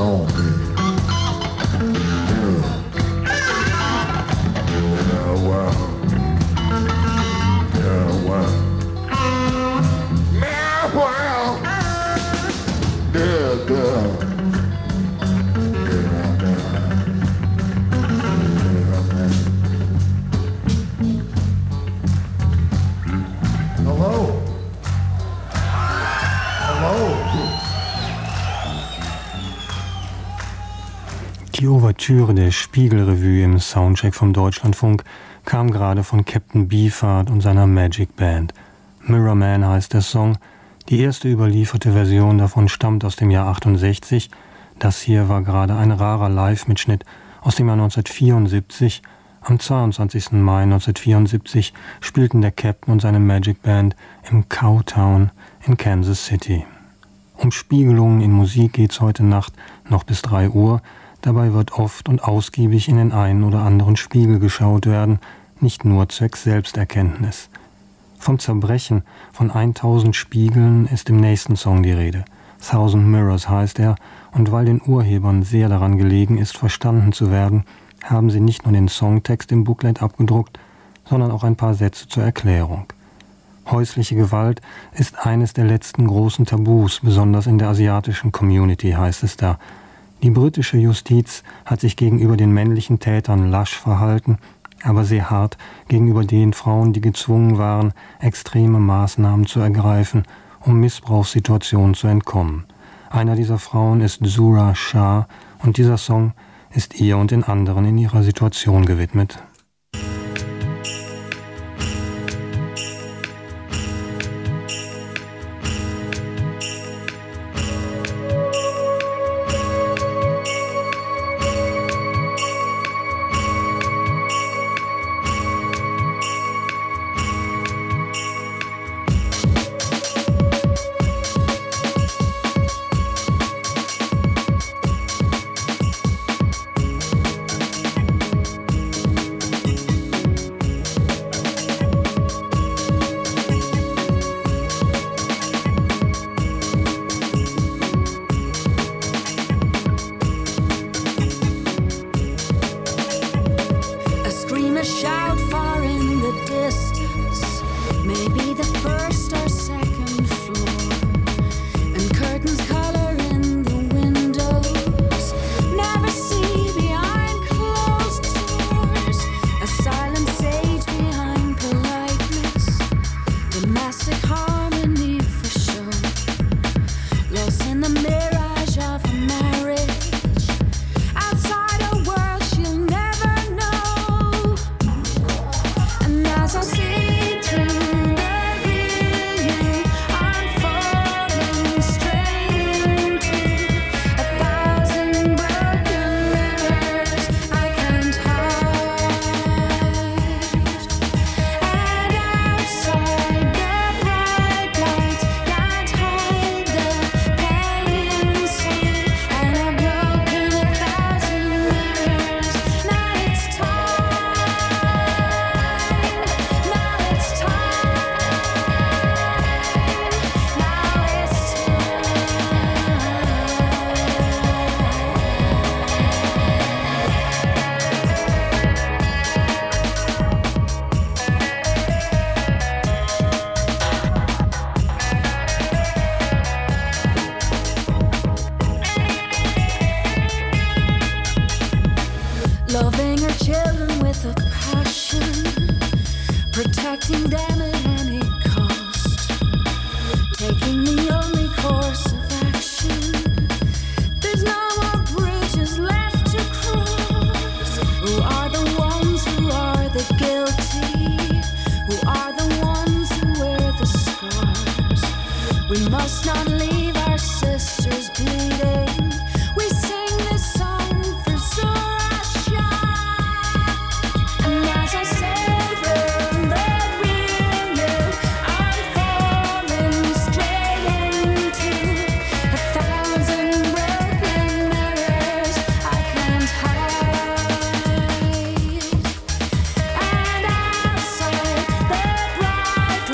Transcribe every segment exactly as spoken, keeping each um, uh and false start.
gonna be. Yeah. Yeah, well. Yeah, well. Yeah, well. Yeah, yeah. Die Ouvertüre der Spiegelrevue im Soundcheck vom Deutschlandfunk kam gerade von Captain Beefheart und seiner Magic Band. Mirror Man heißt der Song. Die erste überlieferte Version davon stammt aus dem Jahr achtundsechzig. Das hier war gerade ein rarer Live-Mitschnitt aus dem Jahr neunzehnhundertvierundsiebzig. Am zweiundzwanzigsten Mai neunzehnhundertvierundsiebzig spielten der Captain und seine Magic Band im Cowtown in Kansas City. Um Spiegelungen in Musik geht's heute Nacht noch bis drei Uhr. Dabei wird oft und ausgiebig in den einen oder anderen Spiegel geschaut werden, nicht nur zwecks Selbsterkenntnis. Vom Zerbrechen von tausend Spiegeln ist im nächsten Song die Rede. Thousand Mirrors heißt er, und weil den Urhebern sehr daran gelegen ist, verstanden zu werden, haben sie nicht nur den Songtext im Booklet abgedruckt, sondern auch ein paar Sätze zur Erklärung. Häusliche Gewalt ist eines der letzten großen Tabus, besonders in der asiatischen Community, heißt es da. Die britische Justiz hat sich gegenüber den männlichen Tätern lasch verhalten, aber sehr hart gegenüber den Frauen, die gezwungen waren, extreme Maßnahmen zu ergreifen, um Missbrauchssituationen zu entkommen. Einer dieser Frauen ist Zura Shah und dieser Song ist ihr und den anderen in ihrer Situation gewidmet.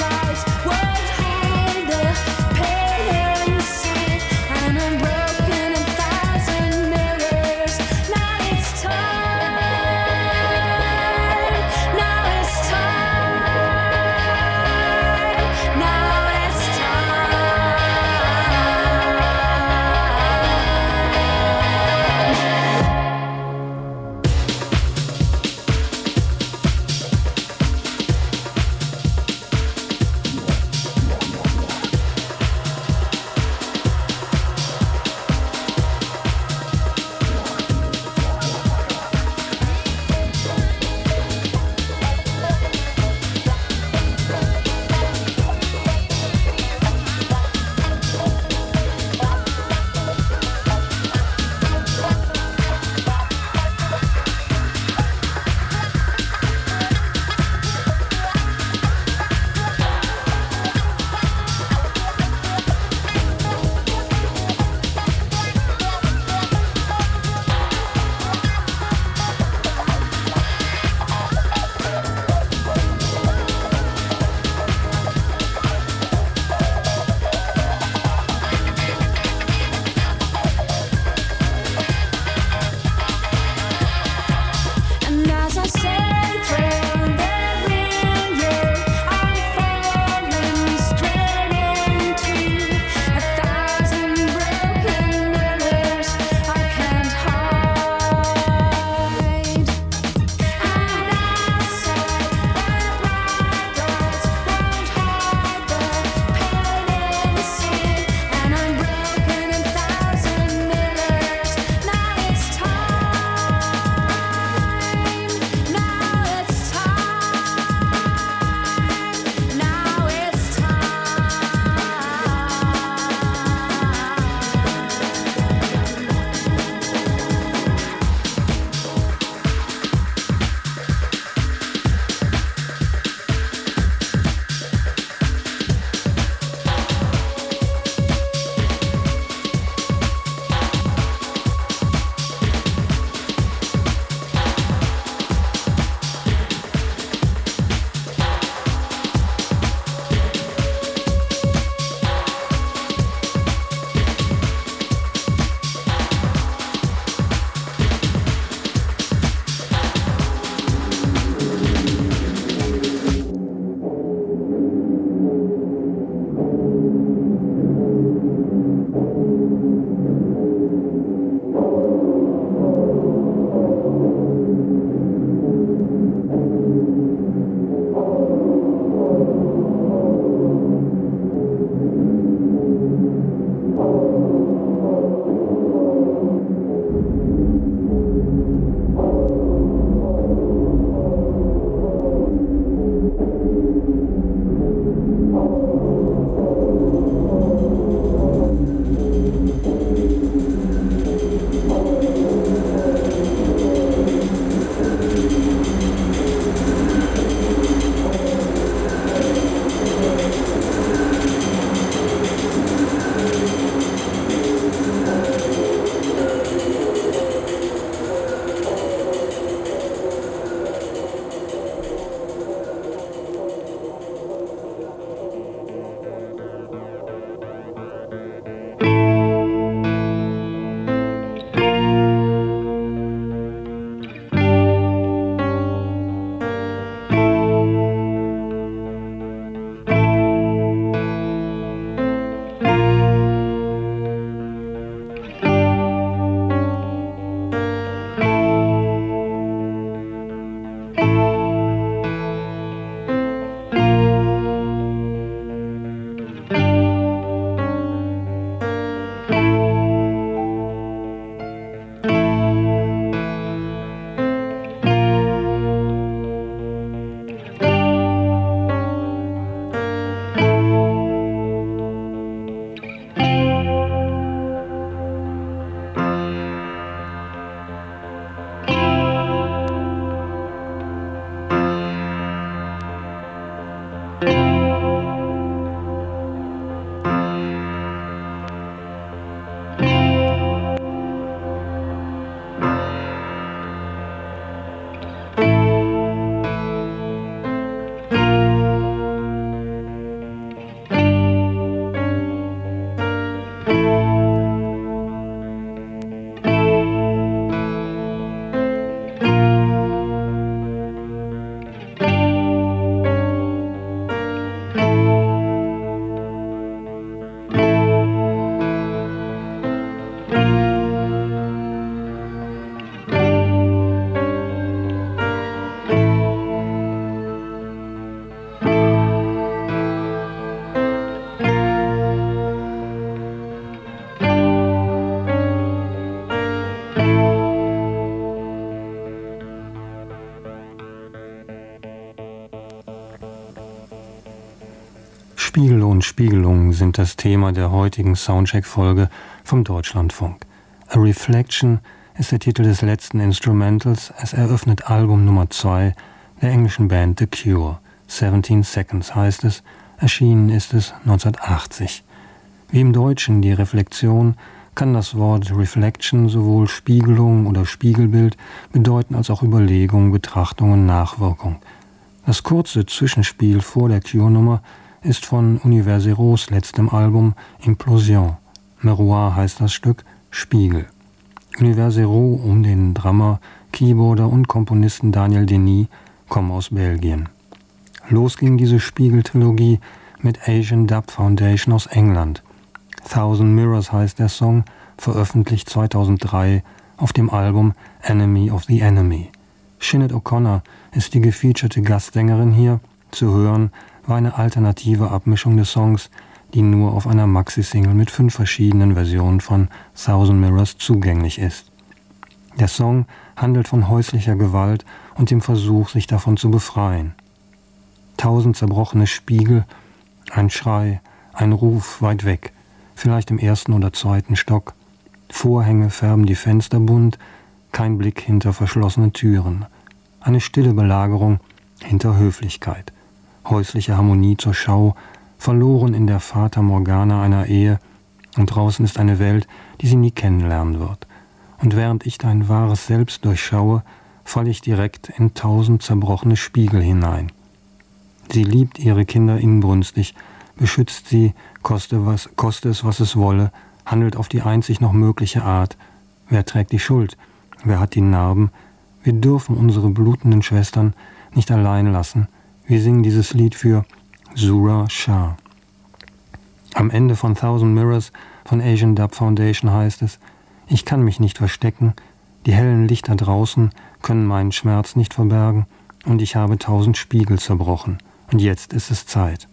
Broken und Spiegelung sind das Thema der heutigen Soundcheck-Folge vom Deutschlandfunk. A Reflection ist der Titel des letzten Instrumentals. Es eröffnet Album Nummer zwei der englischen Band The Cure. seventeen Seconds heißt es. Erschienen ist es neunzehnhundertachtzig. Wie im Deutschen die Reflexion kann das Wort Reflection sowohl Spiegelung oder Spiegelbild bedeuten als auch Überlegung, Betrachtung und Nachwirkung. Das kurze Zwischenspiel vor der Cure-Nummer ist von Univers Zéros letztem Album Implosion. Miroir heißt das Stück, Spiegel. Univers Zéros um den Drummer, Keyboarder und Komponisten Daniel Denis kommen aus Belgien. Los ging diese Spiegeltrilogie mit Asian Dub Foundation aus England. Thousand Mirrors heißt der Song, veröffentlicht zweitausenddrei auf dem Album Enemy of the Enemy. Sinead O'Connor ist die gefeaturete Gastsängerin hier. Zu hören war eine alternative Abmischung des Songs, die nur auf einer Maxi-Single mit fünf verschiedenen Versionen von Thousand Mirrors zugänglich ist. Der Song handelt von häuslicher Gewalt und dem Versuch, sich davon zu befreien. Tausend zerbrochene Spiegel, ein Schrei, ein Ruf weit weg, vielleicht im ersten oder zweiten Stock. Vorhänge färben die Fenster bunt, kein Blick hinter verschlossene Türen. Eine stille Belagerung hinter Höflichkeit. Häusliche Harmonie zur Schau, verloren in der Fata Morgana einer Ehe, und draußen ist eine Welt, die sie nie kennenlernen wird. Und während ich dein wahres Selbst durchschaue, falle ich direkt in tausend zerbrochene Spiegel hinein. Sie liebt ihre Kinder inbrünstig, beschützt sie, koste, was, koste es, was es wolle, handelt auf die einzig noch mögliche Art. Wer trägt die Schuld? Wer hat die Narben? Wir dürfen unsere blutenden Schwestern nicht allein lassen. Wir singen dieses Lied für Zura Shah. Am Ende von Thousand Mirrors von Asian Dub Foundation heißt es: Ich kann mich nicht verstecken, die hellen Lichter draußen können meinen Schmerz nicht verbergen, und ich habe tausend Spiegel zerbrochen, und jetzt ist es Zeit.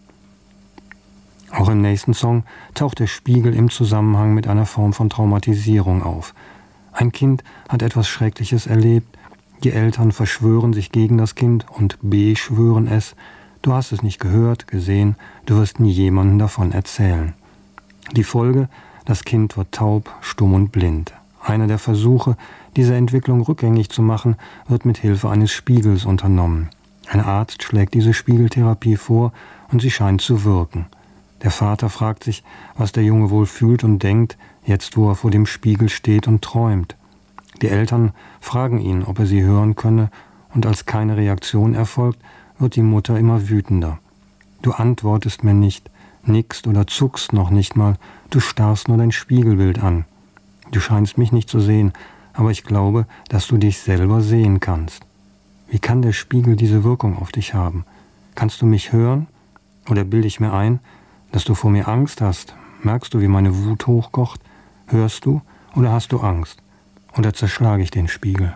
Auch im nächsten Song taucht der Spiegel im Zusammenhang mit einer Form von Traumatisierung auf. Ein Kind hat etwas Schreckliches erlebt, die Eltern verschwören sich gegen das Kind und beschwören es. Du hast es nicht gehört, gesehen, du wirst nie jemandem davon erzählen. Die Folge: Das Kind wird taub, stumm und blind. Einer der Versuche, diese Entwicklung rückgängig zu machen, wird mit Hilfe eines Spiegels unternommen. Ein Arzt schlägt diese Spiegeltherapie vor und sie scheint zu wirken. Der Vater fragt sich, was der Junge wohl fühlt und denkt, jetzt wo er vor dem Spiegel steht und träumt. Die Eltern fragen ihn, ob er sie hören könne, und als keine Reaktion erfolgt, wird die Mutter immer wütender. Du antwortest mir nicht, nickst oder zuckst noch nicht mal, du starrst nur dein Spiegelbild an. Du scheinst mich nicht zu sehen, aber ich glaube, dass du dich selber sehen kannst. Wie kann der Spiegel diese Wirkung auf dich haben? Kannst du mich hören? Oder bilde ich mir ein, dass du vor mir Angst hast? Merkst du, wie meine Wut hochkocht? Hörst du oder hast du Angst? Oder zerschlage ich den Spiegel?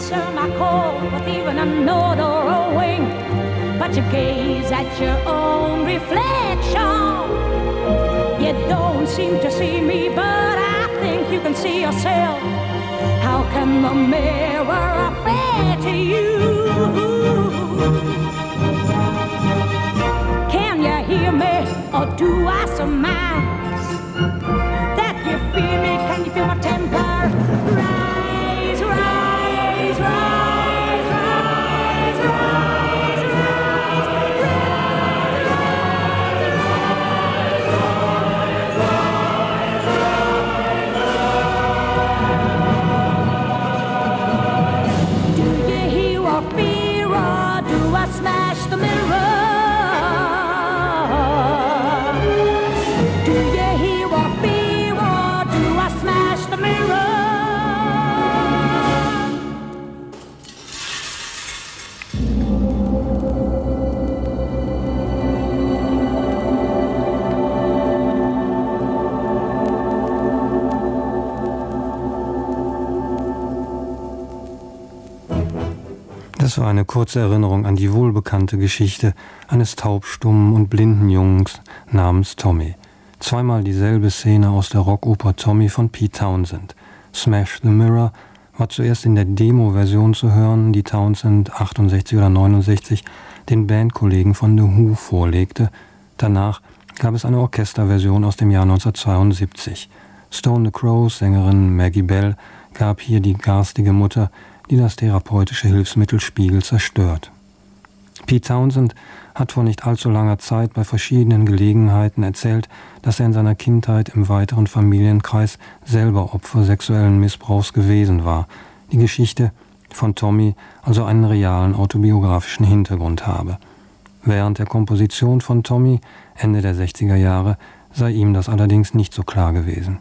answer my call with even a nod or a wink, but you gaze at your own reflection. You don't seem to see me, but I think you can see yourself. How can the mirror appear to you? Can you hear me, or do I surmise that you feel me? Can you feel my temper rise, rise, rise, rise, rise, rise, rise, rise? Do you hear or fear, or do I smash the mirror? Das war eine kurze Erinnerung an die wohlbekannte Geschichte eines taubstummen und blinden Jungs namens Tommy. Zweimal dieselbe Szene aus der Rockoper Tommy von Pete Townshend. Smash the Mirror war zuerst in der Demo-Version zu hören, die Townshend achtundsechzig oder neunundsechzig den Bandkollegen von The Who vorlegte. Danach gab es eine Orchesterversion aus dem Jahr neunzehnhundertzweiundsiebzig. Stone the Crows Sängerin Maggie Bell gab hier die garstige Mutter, die das therapeutische Hilfsmittel Spiegel zerstört. Pete Townshend hat vor nicht allzu langer Zeit bei verschiedenen Gelegenheiten erzählt, dass er in seiner Kindheit im weiteren Familienkreis selber Opfer sexuellen Missbrauchs gewesen war. Die Geschichte von Tommy also einen realen autobiografischen Hintergrund habe. Während der Komposition von Tommy Ende der sechziger Jahre sei ihm das allerdings nicht so klar gewesen.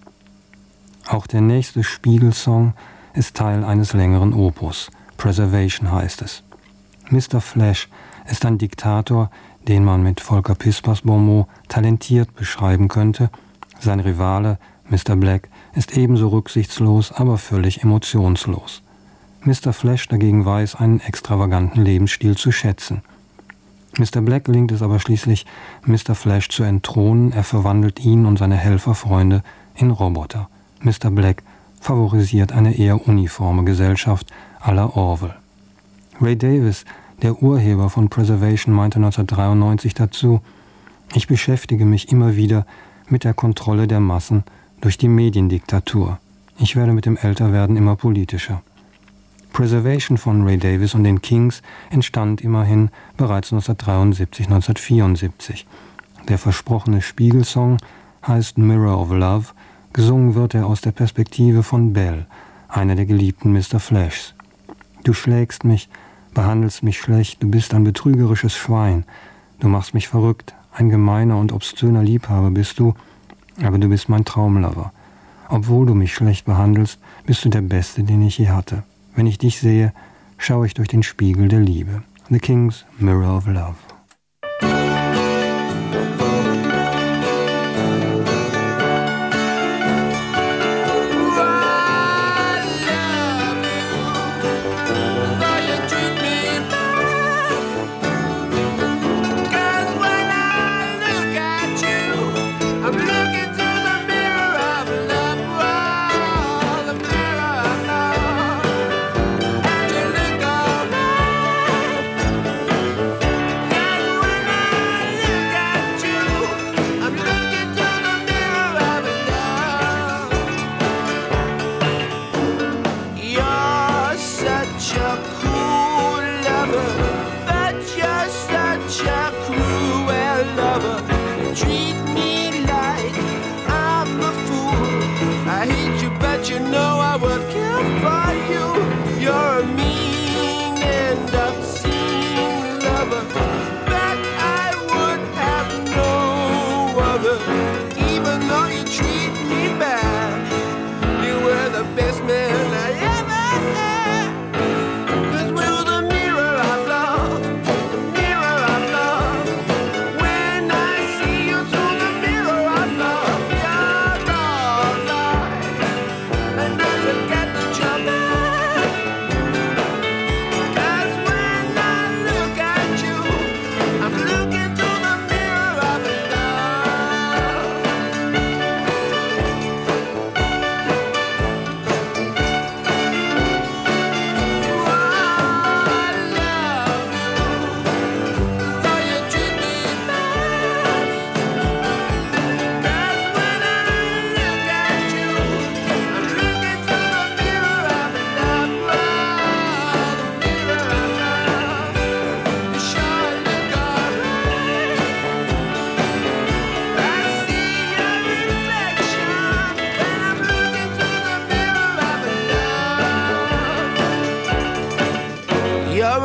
Auch der nächste Spiegel-Song ist Teil eines längeren Opus. Preservation heißt es. Mister Flash ist ein Diktator, den man mit Volker Pispers Bonmot talentiert beschreiben könnte. Sein Rivale, Mister Black, ist ebenso rücksichtslos, aber völlig emotionslos. Mister Flash dagegen weiß einen extravaganten Lebensstil zu schätzen. Mister Black gelingt es aber schließlich, Mister Flash zu entthronen. Er verwandelt ihn und seine Helferfreunde in Roboter. Mister Black favorisiert eine eher uniforme Gesellschaft à la Orwell. Ray Davies, der Urheber von Preservation, meinte neunzehnhundertdreiundneunzig dazu: Ich beschäftige mich immer wieder mit der Kontrolle der Massen durch die Mediendiktatur. Ich werde mit dem Älterwerden immer politischer. Preservation von Ray Davies und den Kings entstand immerhin bereits neunzehnhundertdreiundsiebzig, neunzehnhundertvierundsiebzig. Der versprochene Spiegelsong heißt Mirror of Love. Gesungen wird er aus der Perspektive von Belle, einer der Geliebten Mister Flashs. Du schlägst mich, behandelst mich schlecht, du bist ein betrügerisches Schwein. Du machst mich verrückt, ein gemeiner und obszöner Liebhaber bist du, aber du bist mein Traumlover. Obwohl du mich schlecht behandelst, bist du der Beste, den ich je hatte. Wenn ich dich sehe, schaue ich durch den Spiegel der Liebe. The Kings, Mirror of Love.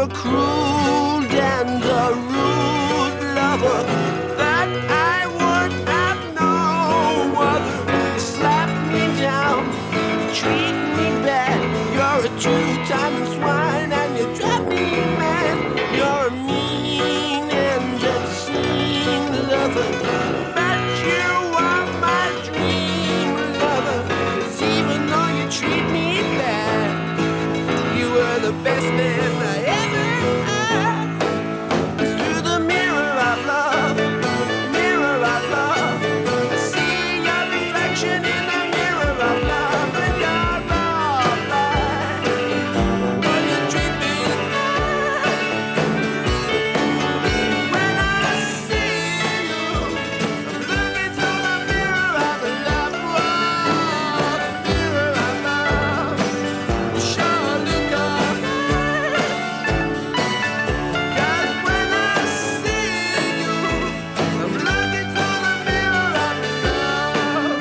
a cruel and a rude lover that I would have no other. You slap me down, you treat me bad. You're a two-time swine and you drive me mad. You're a mean and obscene lover, but you are my dream lover. 'Cause even though you treat me bad, you were the best man I ever had. Through the mirror of love, mirror of love, I see your reflection in the mirror of love, and you're all right. But you treat me bad. When I see you, I'm looking through the mirror of love, oh, the mirror of love. You sure look alright. 'Cause when I see you, I'm looking through the mirror of love.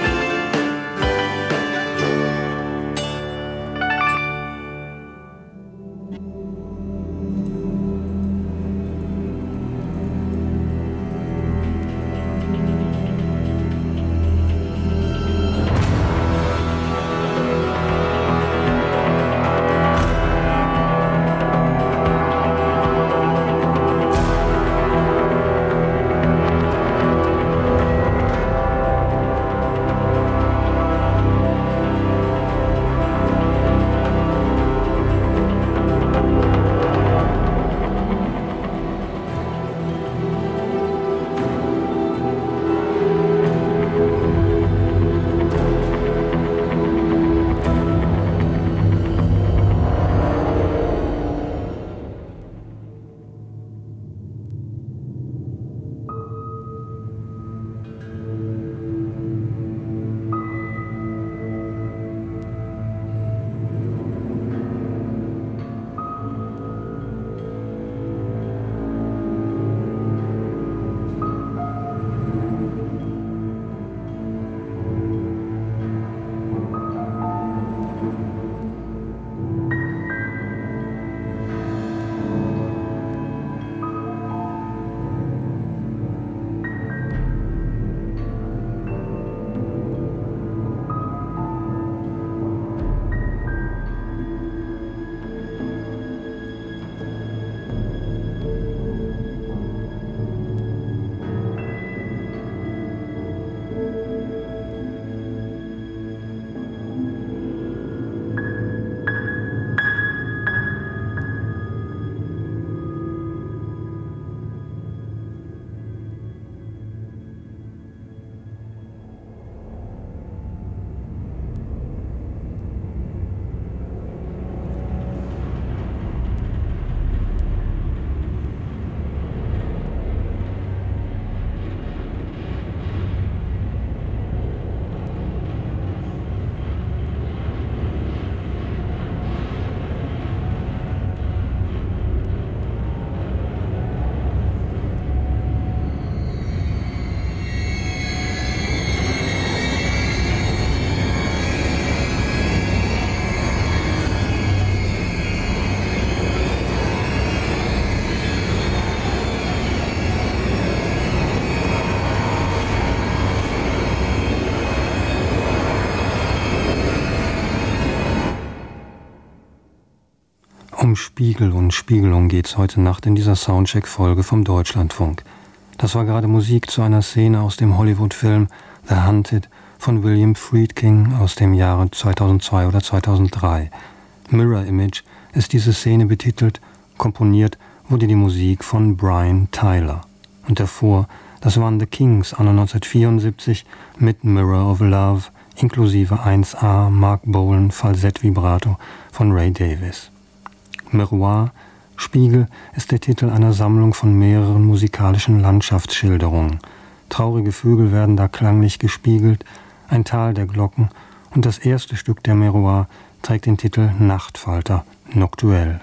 Um Spiegel und Spiegelung geht's heute Nacht in dieser Soundcheck-Folge vom Deutschlandfunk. Das war gerade Musik zu einer Szene aus dem Hollywood-Film The Hunted von William Friedkin aus dem Jahre zweitausendzwei oder zweitausenddrei. Mirror Image ist diese Szene betitelt, komponiert wurde die Musik von Brian Tyler. Und davor, das waren The Kings anno neunzehnhundertvierundsiebzig mit Mirror of Love inklusive eins a Mark Bolan Falsett-Vibrato von Ray Davies. Miroir, Spiegel, ist der Titel einer Sammlung von mehreren musikalischen Landschaftsschilderungen. Traurige Vögel werden da klanglich gespiegelt, ein Tal der Glocken, und das erste Stück der Miroir trägt den Titel Nachtfalter, Noctuelle.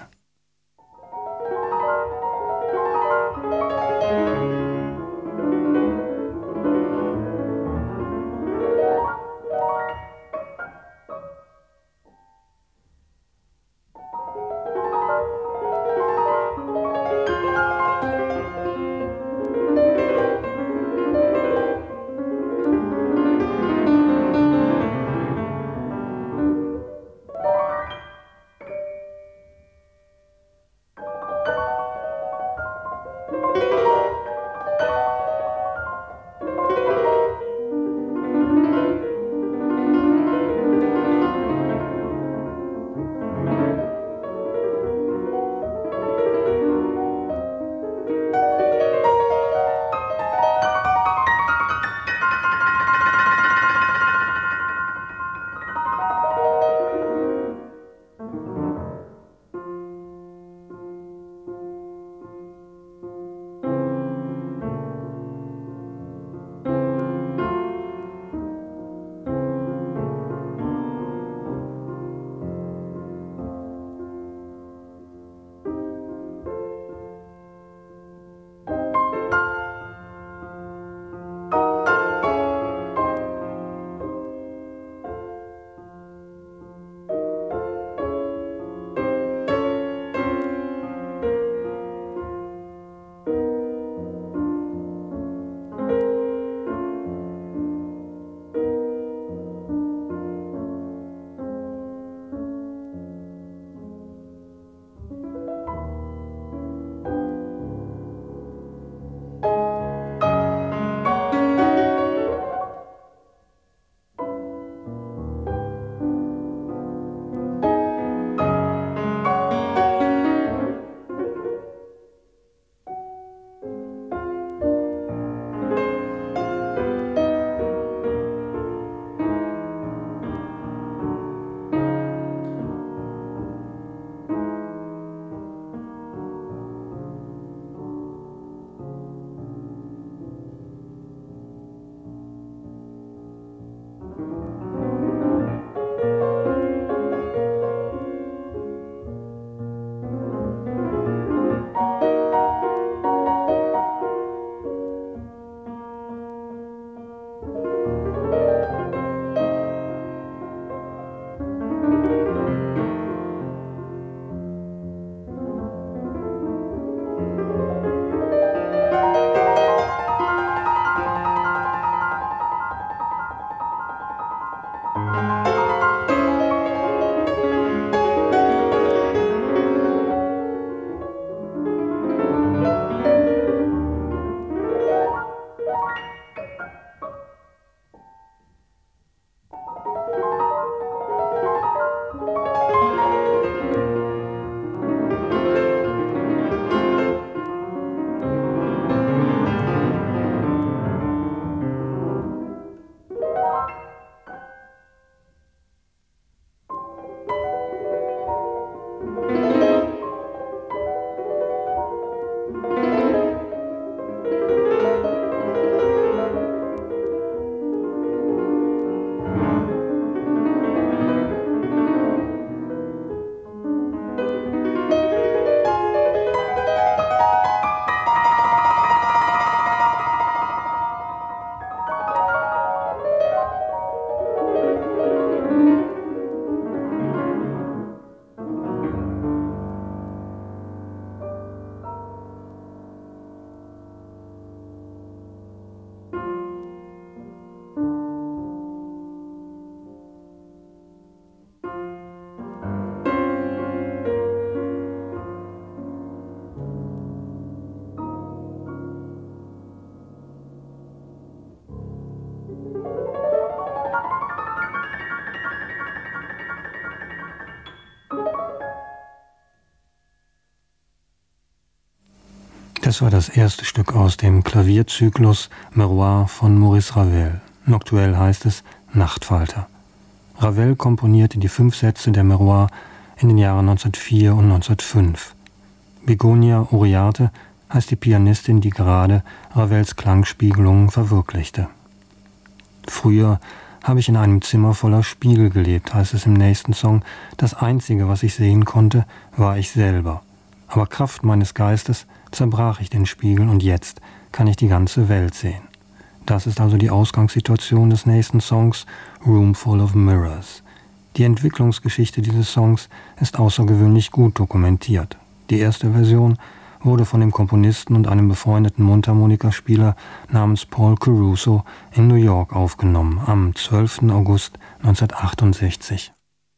Das war das erste Stück aus dem Klavierzyklus Miroir von Maurice Ravel. Noctuell heißt es Nachtfalter. Ravel komponierte die fünf Sätze der Miroir in den Jahren neunzehnhundertvier und neunzehnhundertfünf. Begonia Uriarte heißt die Pianistin, die gerade Ravels Klangspiegelungen verwirklichte. Früher habe ich in einem Zimmer voller Spiegel gelebt, heißt es im nächsten Song. Das Einzige, was ich sehen konnte, war ich selber. Aber Kraft meines Geistes zerbrach ich den Spiegel und jetzt kann ich die ganze Welt sehen. Das ist also die Ausgangssituation des nächsten Songs, Room Full of Mirrors. Die Entwicklungsgeschichte dieses Songs ist außergewöhnlich gut dokumentiert. Die erste Version wurde von dem Komponisten und einem befreundeten Mundharmonikaspieler namens Paul Caruso in New York aufgenommen, am zwölften August neunzehnhundertachtundsechzig.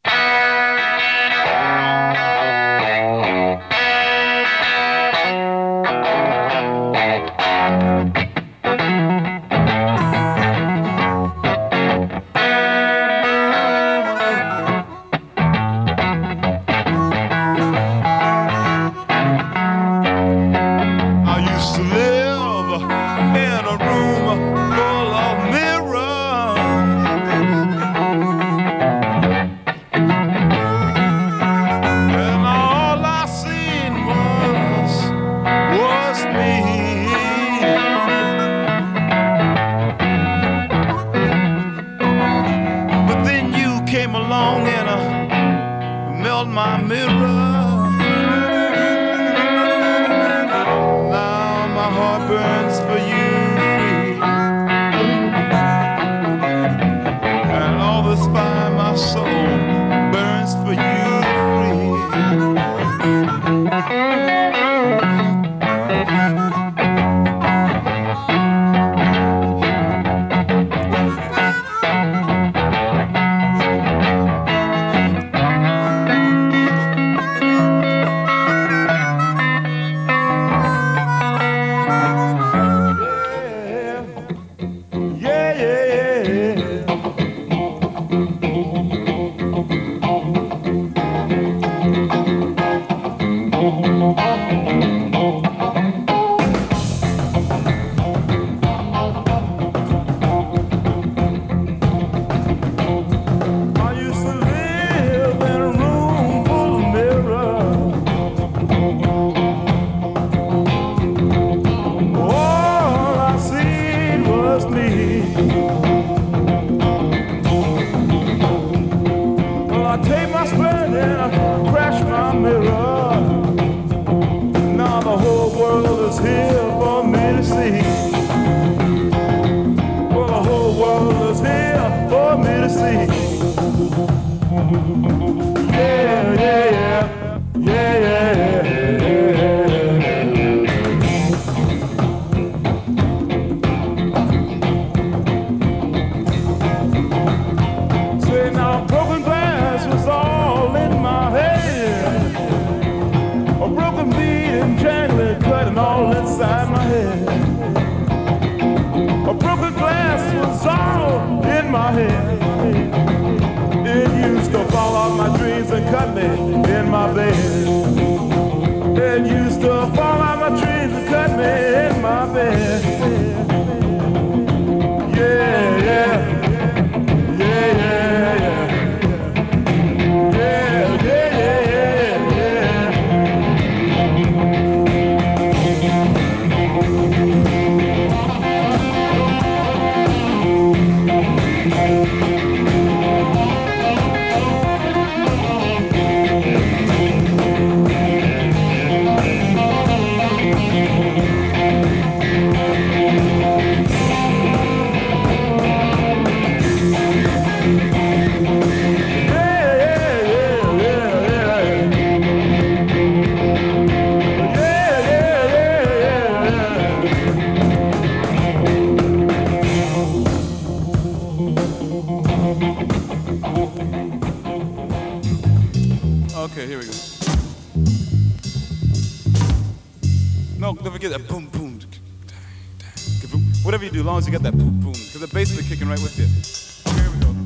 You got that boom boom, because the bass will be kicking right with you. Okay, here we go.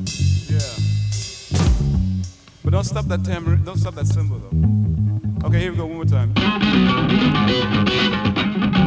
Yeah. But don't stop that tambourine, don't stop that cymbal though. Okay, here we go one more time.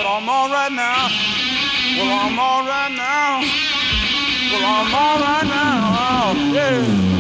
Well, I'm all right now. Well, I'm all right now. Well, I'm all right now. Yeah.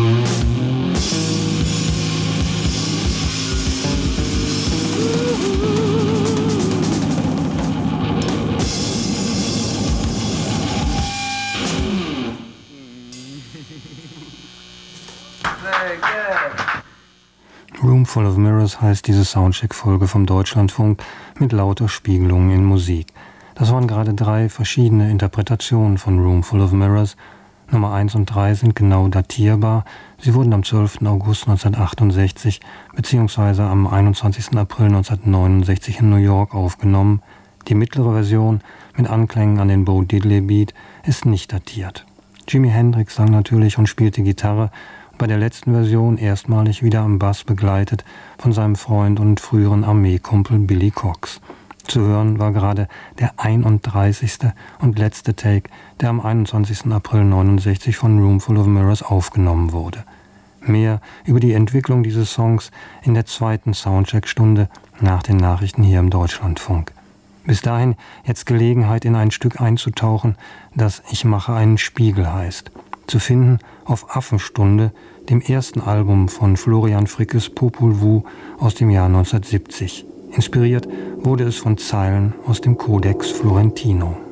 Room Full of Mirrors heißt diese Soundcheck-Folge vom Deutschlandfunk mit lauter Spiegelungen in Musik. Das waren gerade drei verschiedene Interpretationen von Room Full of Mirrors. Nummer eins und drei sind genau datierbar. Sie wurden am zwölften August neunzehnhundertachtundsechzig bzw. am einundzwanzigsten April neunzehnhundertneunundsechzig in New York aufgenommen. Die mittlere Version mit Anklängen an den Bo Diddley Beat ist nicht datiert. Jimi Hendrix sang natürlich und spielte Gitarre, bei der letzten Version erstmalig wieder am Bass begleitet von seinem Freund und früheren Armeekumpel Billy Cox. Zu hören war gerade der einunddreißigste und letzte Take, der am einundzwanzigsten April neunundsechzig von Room Full of Mirrors aufgenommen wurde. Mehr über die Entwicklung dieses Songs in der zweiten Soundcheck-Stunde nach den Nachrichten hier im Deutschlandfunk. Bis dahin jetzt Gelegenheit, in ein Stück einzutauchen, das Ich mache einen Spiegel heißt. Zu finden auf Affenstunde, dem ersten Album von Florian Frickes Popol Vuh aus dem Jahr neunzehnhundertsiebzig. Inspiriert wurde es von Zeilen aus dem Codex Florentino.